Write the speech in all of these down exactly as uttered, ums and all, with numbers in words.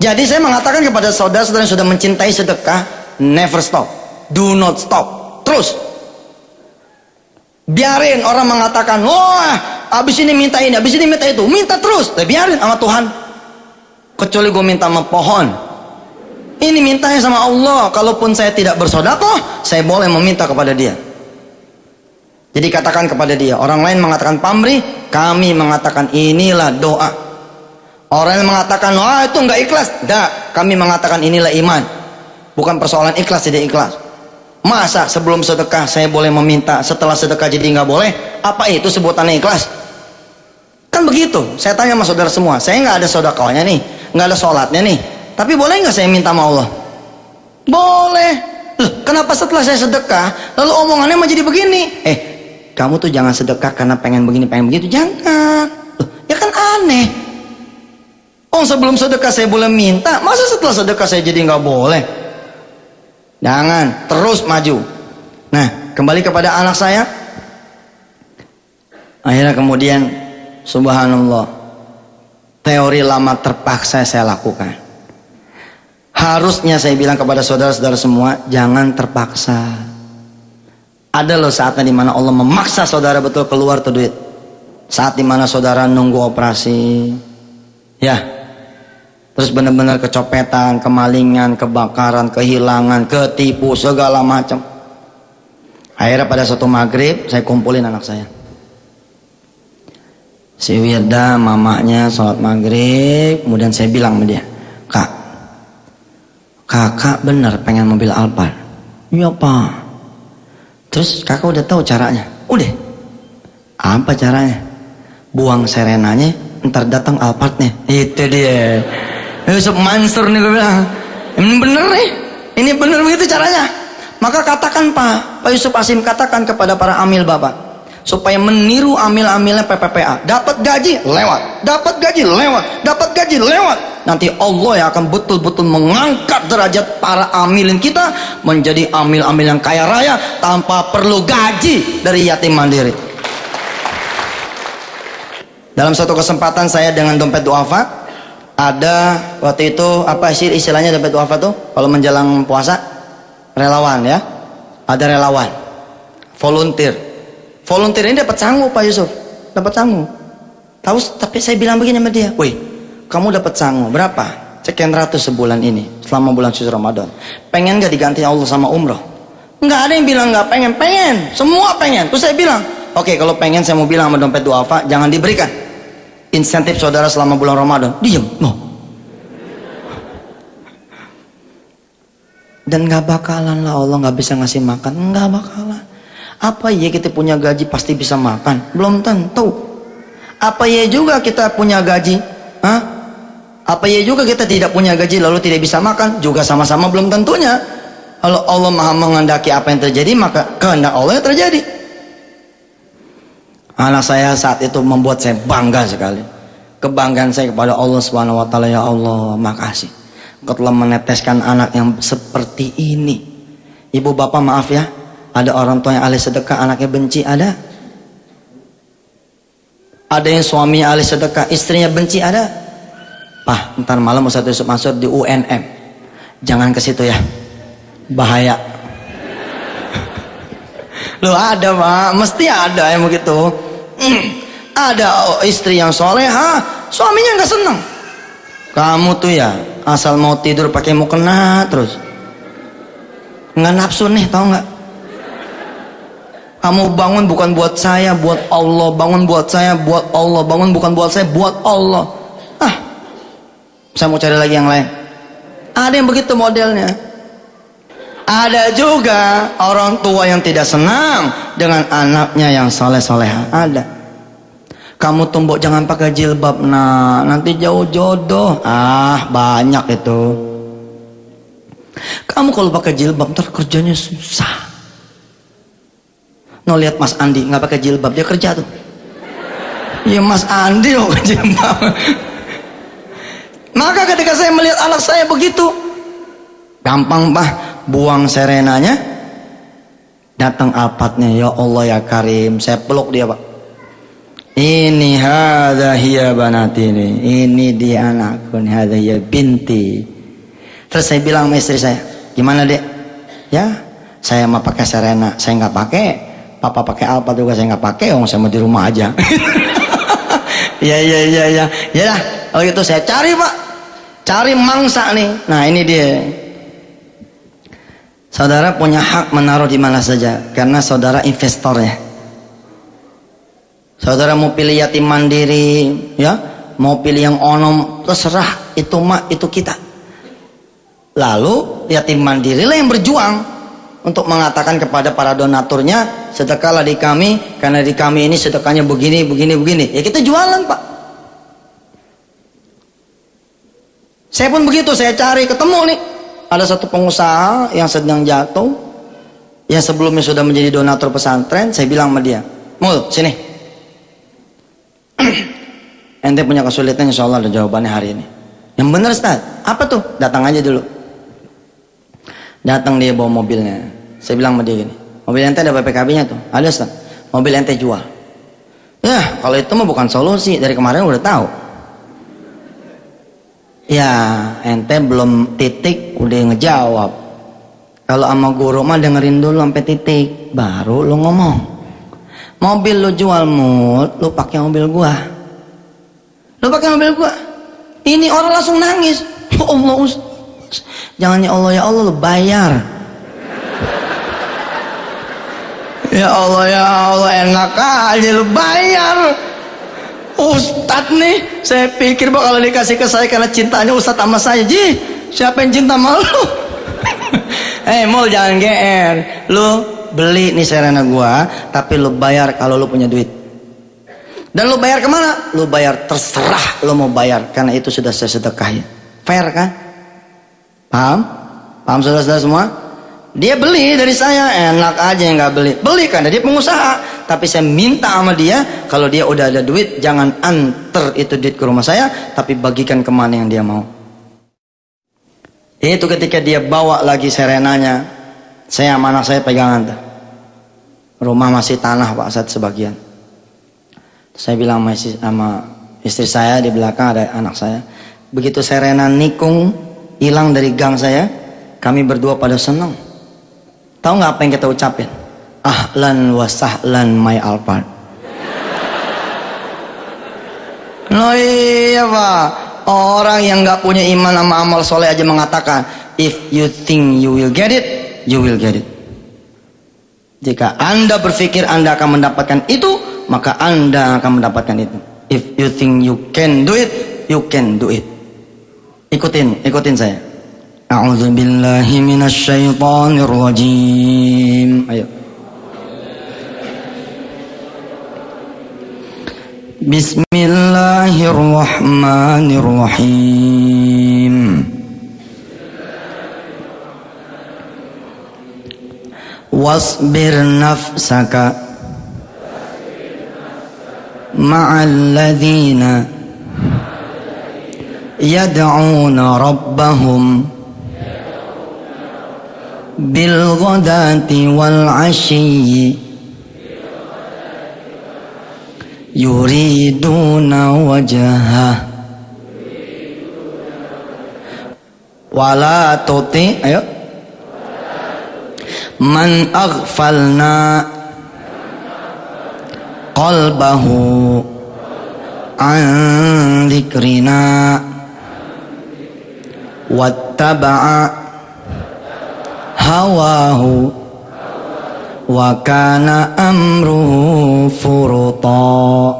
Jadi saya mengatakan kepada saudara-saudara yang sudah mencintai sedekah, never stop, do not stop, terus. Biarin orang mengatakan, wah abis ini minta ini, abis ini minta itu, minta terus. Tapi biarin sama Tuhan. Kecuali gue minta sama pohon, ini mintanya sama Allah. Kalaupun saya tidak bersedekah, saya boleh meminta kepada dia. Jadi katakan kepada dia. Orang lain mengatakan pamrih, kami mengatakan inilah doa. Orang yang mengatakan wah itu enggak ikhlas, enggak, kami mengatakan inilah iman. Bukan persoalan ikhlas tidak ikhlas. Masa sebelum sedekah saya boleh meminta, setelah sedekah jadi nggak boleh? Apa itu sebutannya ikhlas? Kan begitu. Saya tanya sama saudara semua, saya nggak ada sedekahnya nih, nggak ada sholatnya nih, tapi boleh nggak saya minta sama Allah? Boleh. Loh, kenapa setelah saya sedekah lalu omongannya mau jadi begini? Eh, kamu tuh jangan sedekah karena pengen begini pengen begitu, jangan. Loh, ya kan aneh. Oh, sebelum sedekah saya boleh minta, masa setelah sedekah saya jadi nggak boleh? Jangan, terus maju. Nah, kembali kepada anak saya. Akhirnya kemudian, subhanallah, teori lama terpaksa saya lakukan. Harusnya saya bilang kepada saudara-saudara semua, jangan terpaksa. Ada loh saatnya dimana Allah memaksa saudara betul keluar tuh duit. Saat dimana saudara nunggu operasi, ya, terus benar-benar kecopetan, kemalingan, kebakaran, kehilangan, ketipu, segala macam. Akhirnya pada suatu maghrib saya kumpulin anak saya. Si Wirda, mamanya sholat maghrib, kemudian saya bilang sama dia, kak, kakak benar pengen mobil Alphard. Iya pak. Terus kakak udah tahu caranya? Udah. Apa caranya? Buang serenanya, ntar datang Alphardnya. Itu dia. Yusuf Mansur nih gue bilang, ini bener nih, ini bener begitu caranya. Maka katakan Pak, Pak Yusuf Asim, katakan kepada para amil bapak, supaya meniru amil-amilnya P P P A. Dapat gaji lewat, dapat gaji lewat, dapat gaji lewat. Nanti Allah yang akan betul-betul mengangkat derajat para amilin kita menjadi amil-amil yang kaya raya tanpa perlu gaji dari yatim mandiri. Dalam satu kesempatan saya dengan dompet duafa, ada waktu itu apa sih istilahnya dompet duafa tuh kalau menjelang puasa? Relawan ya, ada relawan, volunteer. Volunteer ini dapat sangu Pak Yusuf, dapat sangu. Tahu? Tapi saya bilang begini sama dia, woi, kamu dapat sangu berapa? Sekian ratus sebulan ini selama bulan suci Ramadan. Pengen gak diganti Allah sama umroh? Nggak ada yang bilang nggak pengen, pengen, semua pengen. Terus saya bilang, oke okay, kalau pengen saya mau bilang sama dompet duafa, jangan diberikan insentif saudara selama bulan Ramadan. Diam, no. Dan nggak bakalan lah Allah nggak bisa ngasih makan, nggak bakalan. Apa ya kita punya gaji pasti bisa makan? Belum tentu. Apa ya juga kita punya gaji? Hah? Apa ya juga kita tidak punya gaji lalu tidak bisa makan? Juga sama-sama belum tentunya. Kalau Allah maha menghendaki apa yang terjadi, maka kehendak Allah yang terjadi. Anak saya saat itu membuat saya bangga sekali. Kebanggaan saya kepada Allah Subhanahu wa taala, ya Allah, makasih. Engkau telah meneteskan anak yang seperti ini. Ibu bapak maaf ya, ada orang tua yang ahli sedekah anaknya benci, ada. Ada yang suaminya ahli sedekah istrinya benci, ada. Pak, ntar malam Ustaz Yusuf Mansur di U N M, jangan ke situ ya, bahaya. Loh ada Pak, mesti ada yang begitu. Ada istri yang soleha, suaminya nggak senang. Kamu tuh ya asal mau tidur pakai mukena terus, nggak nafsu nih, tahu nggak? Kamu bangun bukan buat saya, buat Allah. Bangun buat saya, buat Allah. Bangun bukan buat saya, buat Allah. Ah, saya mau cari lagi yang lain. Ada yang begitu modelnya. Ada juga orang tua yang tidak senang dengan anaknya yang soleh-soleha. Ada. Kamu tumbuk jangan pakai jilbab, nah nanti jauh jodoh. Ah, banyak itu. Kamu kalau pakai jilbab ntar kerjanya susah. No, lihat Mas Andi nggak pakai jilbab, dia kerja tuh. Ya Mas Andi loh jilbab. Maka ketika saya melihat anak saya begitu, gampang Pak, buang serenanya, datang Alphardnya, ya Allah ya Karim, saya peluk dia Pak. Ini hadza hiya banati, ini dia anakku, ini hadza hiya binti. Terus saya bilang sama istri saya, gimana dek? Ya, saya mau pakai Serena, saya nggak pakai. Papa pakai Alphard juga saya nggak pakai, oh saya mau di rumah aja. Ya ya ya ya, ya dah. Kalau gitu saya cari pak, cari mangsa nih. Nah ini dia. Saudara punya hak menaruh di mana saja, karena saudara investor ya. Saudara mau pilih yatim mandiri, ya, mau pilih yang onom, terserah, itu mah itu kita. Lalu yatim mandiri lah yang berjuang untuk mengatakan kepada para donaturnya, sedekahlah di kami, karena di kami ini sedekahnya begini, begini, begini. Ya kita jualan pak. Saya pun begitu, saya cari, ketemu nih, ada satu pengusaha yang sedang jatuh, yang sebelumnya sudah menjadi donatur pesantren. Saya bilang sama dia, Mul, sini. Ente punya kesulitan, insya Allah ada jawabannya hari ini. Yang benar Ustaz, apa tuh? Datang aja dulu. Datang dia bawa mobilnya. Saya bilang sama dia gini, mobil ente ada B P K B-nya tuh? Ada Ustaz. Mobil ente jual. Ya kalau itu mah bukan solusi, dari kemarin udah tahu. Ya ente belum titik udah ngejawab. Kalau sama guru mah dengerin dulu sampai titik, baru lu ngomong. Mobil lu jual Mut, lu pakai mobil gua. Lu pakai mobil gua. Ini orang langsung nangis. Ya Allah, Ustaz. Jangan ya Allah, ya Allah, lu bayar. Ya Allah, ya Allah, enak aja lu bayar. Ustadz nih, saya pikir bakal dikasih ke saya karena cintanya Ustadz sama saya. Ji, siapa yang cinta sama lu? Eh, hey, Mul jangan G R. Lu beli nih Serena gua, tapi lu bayar kalau lu punya duit. Dan lu bayar kemana? Lu bayar terserah lu mau bayar, karena itu sudah saya sedekahin. Fair kan? Paham? Paham saudara-saudara semua? Dia beli dari saya, enak aja yang nggak beli. Beli karena dia pengusaha, tapi saya minta sama dia, kalau dia udah ada duit, jangan anter itu duit ke rumah saya, tapi bagikan kemana yang dia mau. Itu ketika dia bawa lagi Serenanya, saya sama anak saya pegangan tuh. Rumah masih tanah Pak Ustadz sebagian. Saya bilang sama istri, sama istri saya, di belakang ada anak saya. Begitu Serena nikung hilang dari gang saya, kami berdua pada senang. Tahu nggak apa yang kita ucapin? Ahlan wa sahlan my Alphard. No iya Pak, orang yang nggak punya iman sama amal soleh aja mengatakan, if you think you will get it, you will get it. Jika Anda berpikir Anda akan mendapatkan itu, maka Anda akan mendapatkan itu. If you think you can do it, you can do it. Ikutin, ikutin saya. A'udzubillahi minasyaitonir rajim. Ayo. Bismillahirrahmanirrahim. Wasbir nafsaka ma'al ladzina yad'una rabbahum bil ghadati wal 'ashyi yuriduna wajhah wala tuti ayo man aghfalna qalbahu an dzikrina wattaba'a hawahu wa kana amruhu furuta.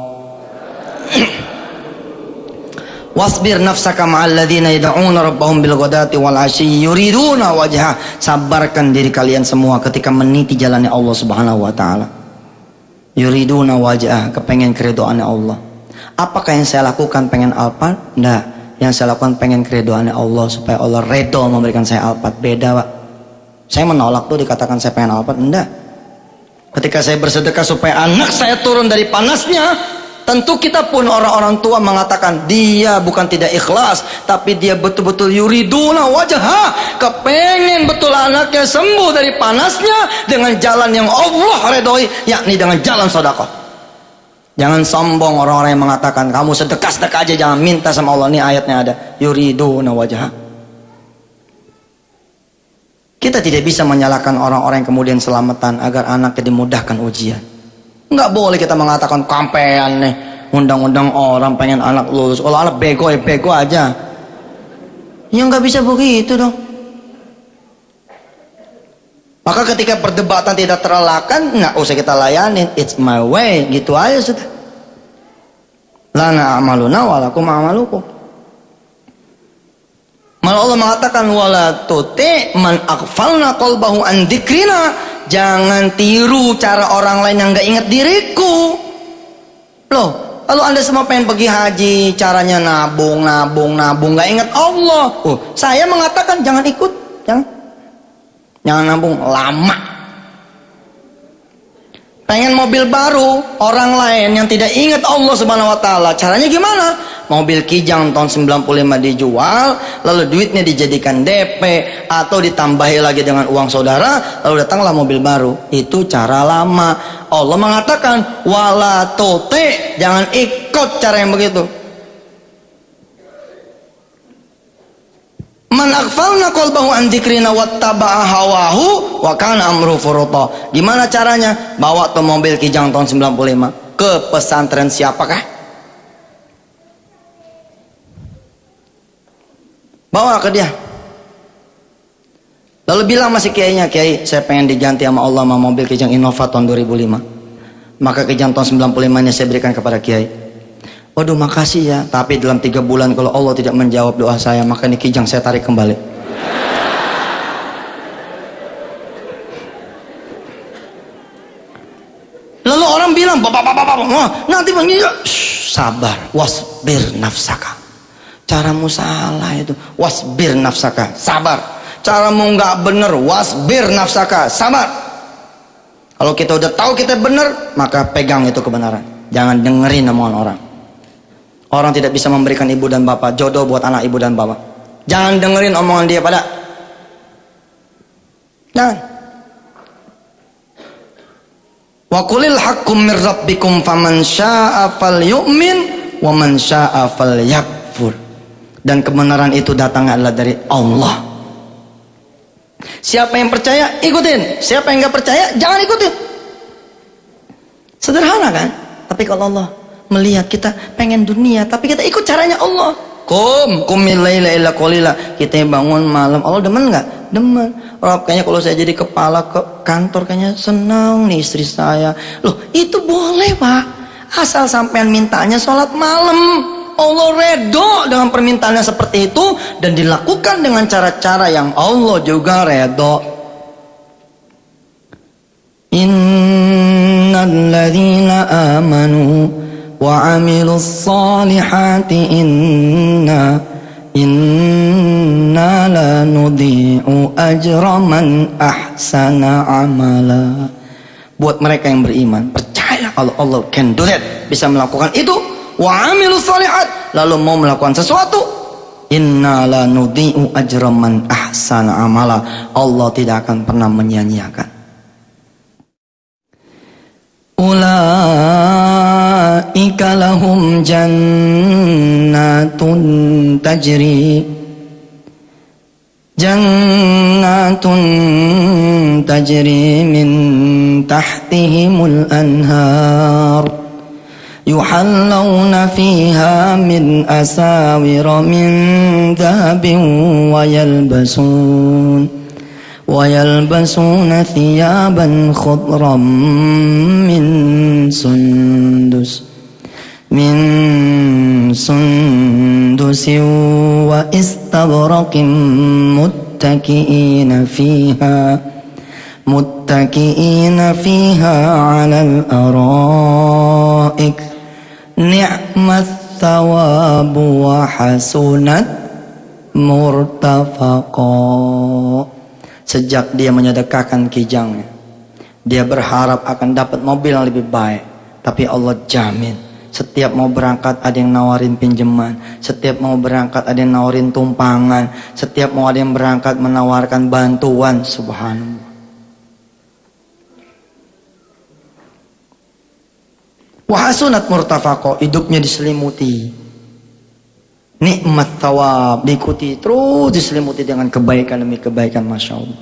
Wasbir nafsaka ma'al ladzina yad'una rabbahum bil ghadati wal 'ashyi yuriduna wajha. Sabarkan diri kalian semua ketika meniti jalannya Allah Subhanahu wa taala. Yuriduna wajha, kepengen keridhaannya Allah. Apakah yang saya lakukan pengen Alphard? Enggak. Yang saya lakukan pengen keridhaannya Allah, supaya Allah redha memberikan saya Alphard. Beda, Pak. Saya menolak tuh dikatakan saya pengen Alphard. Enggak. Ketika saya bersedekah supaya anak saya turun dari panasnya, tentu kita pun orang-orang tua mengatakan dia bukan tidak ikhlas, tapi dia betul-betul yuriduna wajha, kepengen betul anaknya sembuh dari panasnya dengan jalan yang Allah redhoi, yakni dengan jalan sedekah. Jangan sombong orang-orang yang mengatakan kamu sedekah-sedekah aja, jangan minta sama Allah. Ini ayatnya ada, yuriduna wajha. Kita tidak bisa menyalahkan orang-orang yang kemudian selamatan agar anaknya dimudahkan ujian. Enggak boleh kita mengatakan kampean nih, undang-undang orang pengen anak lulus. Kalau anak bego ya bego aja. Ya nggak bisa begitu dong. Maka ketika perdebatan tidak terelakkan, nggak usah kita layanin. It's my way, gitu aja sudah. Lana amaluna walakum amalukum. Malah Allah mengatakan wala tuti man aghfalna qalbahu an dzikrina. Jangan tiru cara orang lain yang nggak ingat diriku. Loh, kalau Anda semua pengen pergi haji, caranya nabung, nabung, nabung, nggak ingat Allah. Oh, saya mengatakan jangan ikut, jangan. Jangan nabung lama. Pengen mobil baru, orang lain yang tidak ingat Allah Subhanahu wa taala, caranya gimana? Mobil Kijang tahun sembilan puluh lima dijual, lalu duitnya dijadikan D P atau ditambahi lagi dengan uang saudara, lalu datanglah mobil baru. Itu cara lama. Allah mengatakan wala tuti, jangan ikut cara yang begitu. Man aghfalna qalbahu an dzikrina wattaba'a hawahu wa kana amru furuta. Gimana caranya? Bawa tuh mobil Kijang tahun sembilan puluh lima ke pesantren siapakah? Bawa ke dia. Lalu bilang masih kiainya, "Kiai, saya pengen diganti sama Allah sama mobil Kijang Innova tahun dua ribu lima." Maka Kijang tahun sembilan puluh lima nya saya berikan kepada kiai. Waduh, makasih ya, tapi dalam tiga bulan kalau Allah tidak menjawab doa saya, maka ini Kijang saya tarik kembali. Lalu orang bilang, bapak, bapak, bapak, oh, nanti begini, sabar, wasbir nafsaka. Caramu salah itu, wasbir nafsaka, sabar. Caramu nggak bener, wasbir nafsaka, sabar. Kalau kita udah tahu kita bener, maka pegang itu kebenaran. Jangan dengerin omongan orang. Orang tidak bisa memberikan ibu dan bapak jodoh buat anak ibu dan bapak. Jangan dengerin omongan dia pada. Jangan. Wa qulil haqqum mir rabbikum faman syaa'a falyu'min wa man syaa'a falyakfur. Dan kebenaran itu datang adalah dari Allah. Siapa yang percaya ikutin, siapa yang nggak percaya jangan ikutin. Sederhana kan? Tapi kalau Allah melihat kita pengen dunia, tapi kita ikut caranya Allah. Kum, kumil laila illa qalila. Kita bangun malam, Allah demen nggak? Demen. Orang kayaknya kalau saya jadi kepala ke kantor kayaknya senang nih istri saya. Loh, itu boleh Pak. Asal sampean mintanya sholat malam. Allah redho dengan permintaannya seperti itu dan dilakukan dengan cara-cara yang Allah juga redho. Innal ladzina amanu wa amilus solihati inna inna la nudhi'u ajra man ahsana amala. Buat mereka yang beriman, percaya kalau Allah can do that, bisa melakukan itu, wa amilus solihat, lalu mau melakukan sesuatu, inna la nudhi'u ajra man ahsana amala. Allah tidak akan pernah menyia-nyiakan. Ulaika lahum jannatun tajri jannatun tajri min tahtihimul anhar yuhallawna fiha min asawira min dhahabin wa yalbasun وَيَلْبَسُونَ ثِيَابًا خُضْرًا مِّن سُنْدُسٍ مِّن سُنْدُسٍ وَإِسْتَبْرَقٍ مُتَّكِئِينَ فِيهَا مُتَّكِئِينَ فِيهَا عَلَى الْأَرَائِكِ نِعْمَ الثَّوَابُ وَحَسُنَتْ مُرْتَفَقًا. Sejak dia menyedekahkan kijangnya, dia berharap akan dapat mobil yang lebih baik. Tapi Allah jamin, setiap mau berangkat ada yang nawarin pinjaman, setiap mau berangkat ada yang nawarin tumpangan, setiap mau ada yang berangkat menawarkan bantuan. Subhanallah. Wa hasunat murtafaqo, hidupnya diselimuti nikmat thawab, diikuti terus diselimuti dengan kebaikan demi kebaikan, masya Allah.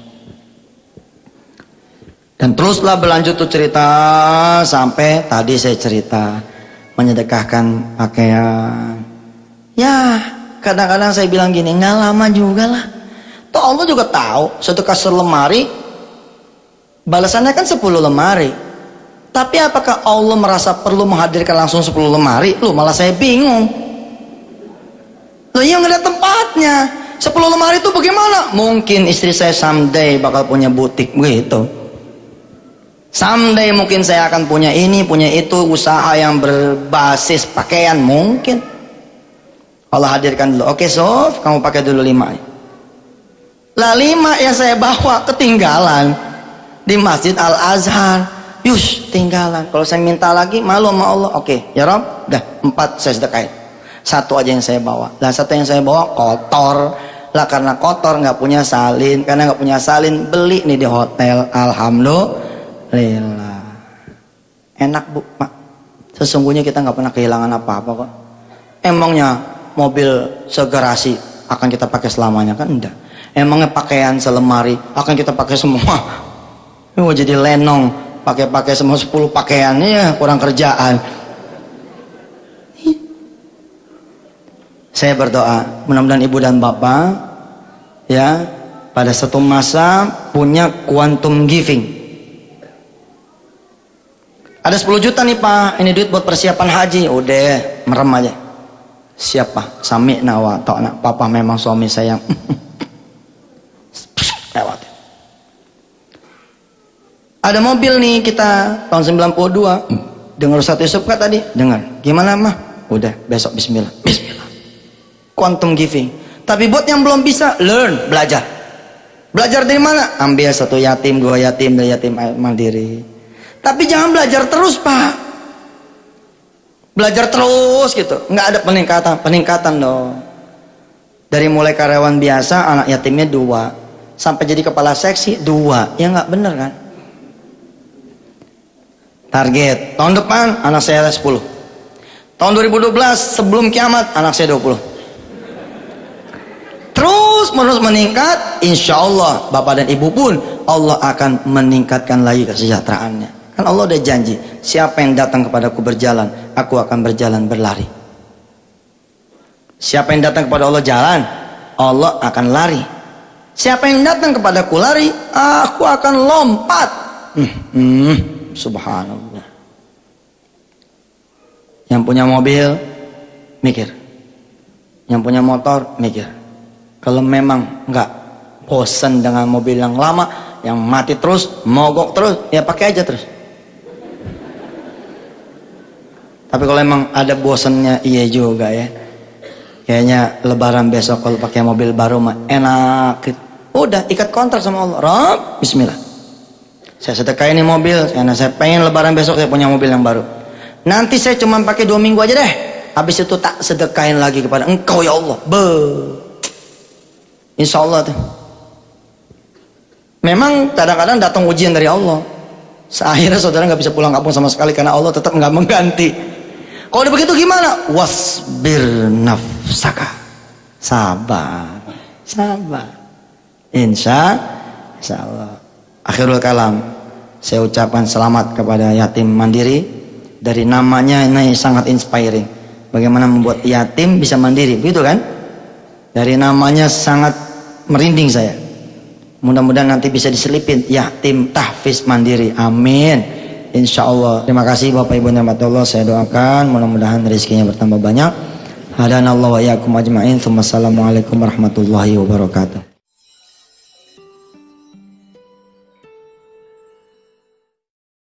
Dan teruslah berlanjut tuh cerita sampai tadi saya cerita menyedekahkan pakaian. Ya kadang-kadang saya bilang gini, nggak lama juga lah. Toh Allah juga tahu sedekah selemari balasannya kan sepuluh lemari. Tapi apakah Allah merasa perlu menghadirkan langsung sepuluh lemari? Loh malah saya bingung. Loh yang nggak ada tempatnya. sepuluh lemari itu bagaimana? Mungkin istri saya someday bakal punya butik gitu. Someday mungkin saya akan punya ini, punya itu, usaha yang berbasis pakaian mungkin. Allah hadirkan dulu. Oke Sof, kamu pakai dulu lima. Lah lima yang saya bawa ketinggalan di Masjid Al-Azhar. Yus, tinggalan. Kalau saya minta lagi malu sama Allah. Oke, ya Rob, dah empat saya sedekahin. Satu aja yang saya bawa. Lah satu yang saya bawa kotor. Lah karena kotor nggak punya salin, karena nggak punya salin beli nih di hotel. Alhamdulillah. Enak Bu, Pak. Sesungguhnya kita nggak pernah kehilangan apa-apa kok. Emangnya mobil segarasi akan kita pakai selamanya kan? Enggak. Emangnya pakaian selemari akan kita pakai semua? Ini mau jadi lenong. Pakai-pakai semua sepuluh pakaiannya, kurang kerjaan. Saya berdoa mudah-mudahan ibu dan bapak ya pada satu masa punya quantum giving. Ada sepuluh juta nih Pak, ini duit buat persiapan haji. Udah merem aja. Siapa? Sami'na wa ta'na. Papa memang suami saya. Lewat. Ada mobil nih kita tahun sembilan puluh dua. Dengar Ustaz Yusuf kan tadi? Dengar. Gimana mah? Udah besok bismillah. Bismillah. Quantum giving. Tapi buat yang belum bisa, learn, belajar. Belajar dari mana? Ambil satu yatim, dua yatim, dari yatim mandiri. Tapi jangan belajar terus Pak. Belajar terus gitu. Nggak ada peningkatan, peningkatan dong. Dari mulai karyawan biasa, anak yatimnya dua. Sampai jadi kepala seksi, dua. Ya nggak bener kan? Target tahun depan anak saya sepuluh. Tahun dua ribu dua belas sebelum kiamat anak saya dua puluh. Terus menerus meningkat, insya Allah bapak dan ibu pun Allah akan meningkatkan lagi kesejahteraannya. Kan Allah udah janji, siapa yang datang kepadaku berjalan, aku akan berjalan berlari. Siapa yang datang kepada Allah jalan, Allah akan lari. Siapa yang datang kepadaku lari, aku akan lompat. Hmm, hmm. Subhanallah. Yang punya mobil mikir, yang punya motor mikir. Kalau memang nggak bosan dengan mobil yang lama, yang mati terus, mogok terus, ya pakai aja terus. Tapi kalau emang ada bosannya, iya juga ya. Kayaknya Lebaran besok kalau pakai mobil baru mah enak. Udah ikat kontrak sama Allah. Rob, bismillah. Saya sedekahin ini mobil karena saya pengen Lebaran besok saya punya mobil yang baru. Nanti saya cuma pakai dua minggu aja deh. Habis itu tak sedekahin lagi kepada Engkau ya Allah. Be. Insya Allah tuh. Memang kadang-kadang datang ujian dari Allah. Akhirnya saudara nggak bisa pulang kampung sama sekali karena Allah tetap nggak mengganti. Kalau udah begitu gimana? Wasbir nafsaka. Sabar, sabar. Insya, insya Allah. Akhirul kalam, saya ucapkan selamat kepada yatim mandiri. Dari namanya ini sangat inspiring. Bagaimana membuat yatim bisa mandiri, begitu kan? Dari namanya sangat merinding saya. Mudah-mudahan nanti bisa diselipin yatim tahfiz mandiri. Amin. Insya Allah. Terima kasih Bapak Ibu yang Allah. Saya doakan mudah-mudahan rezekinya bertambah banyak. Hadanallahu wa iyyakum ajma'in. Wassalamualaikum warahmatullahi wabarakatuh.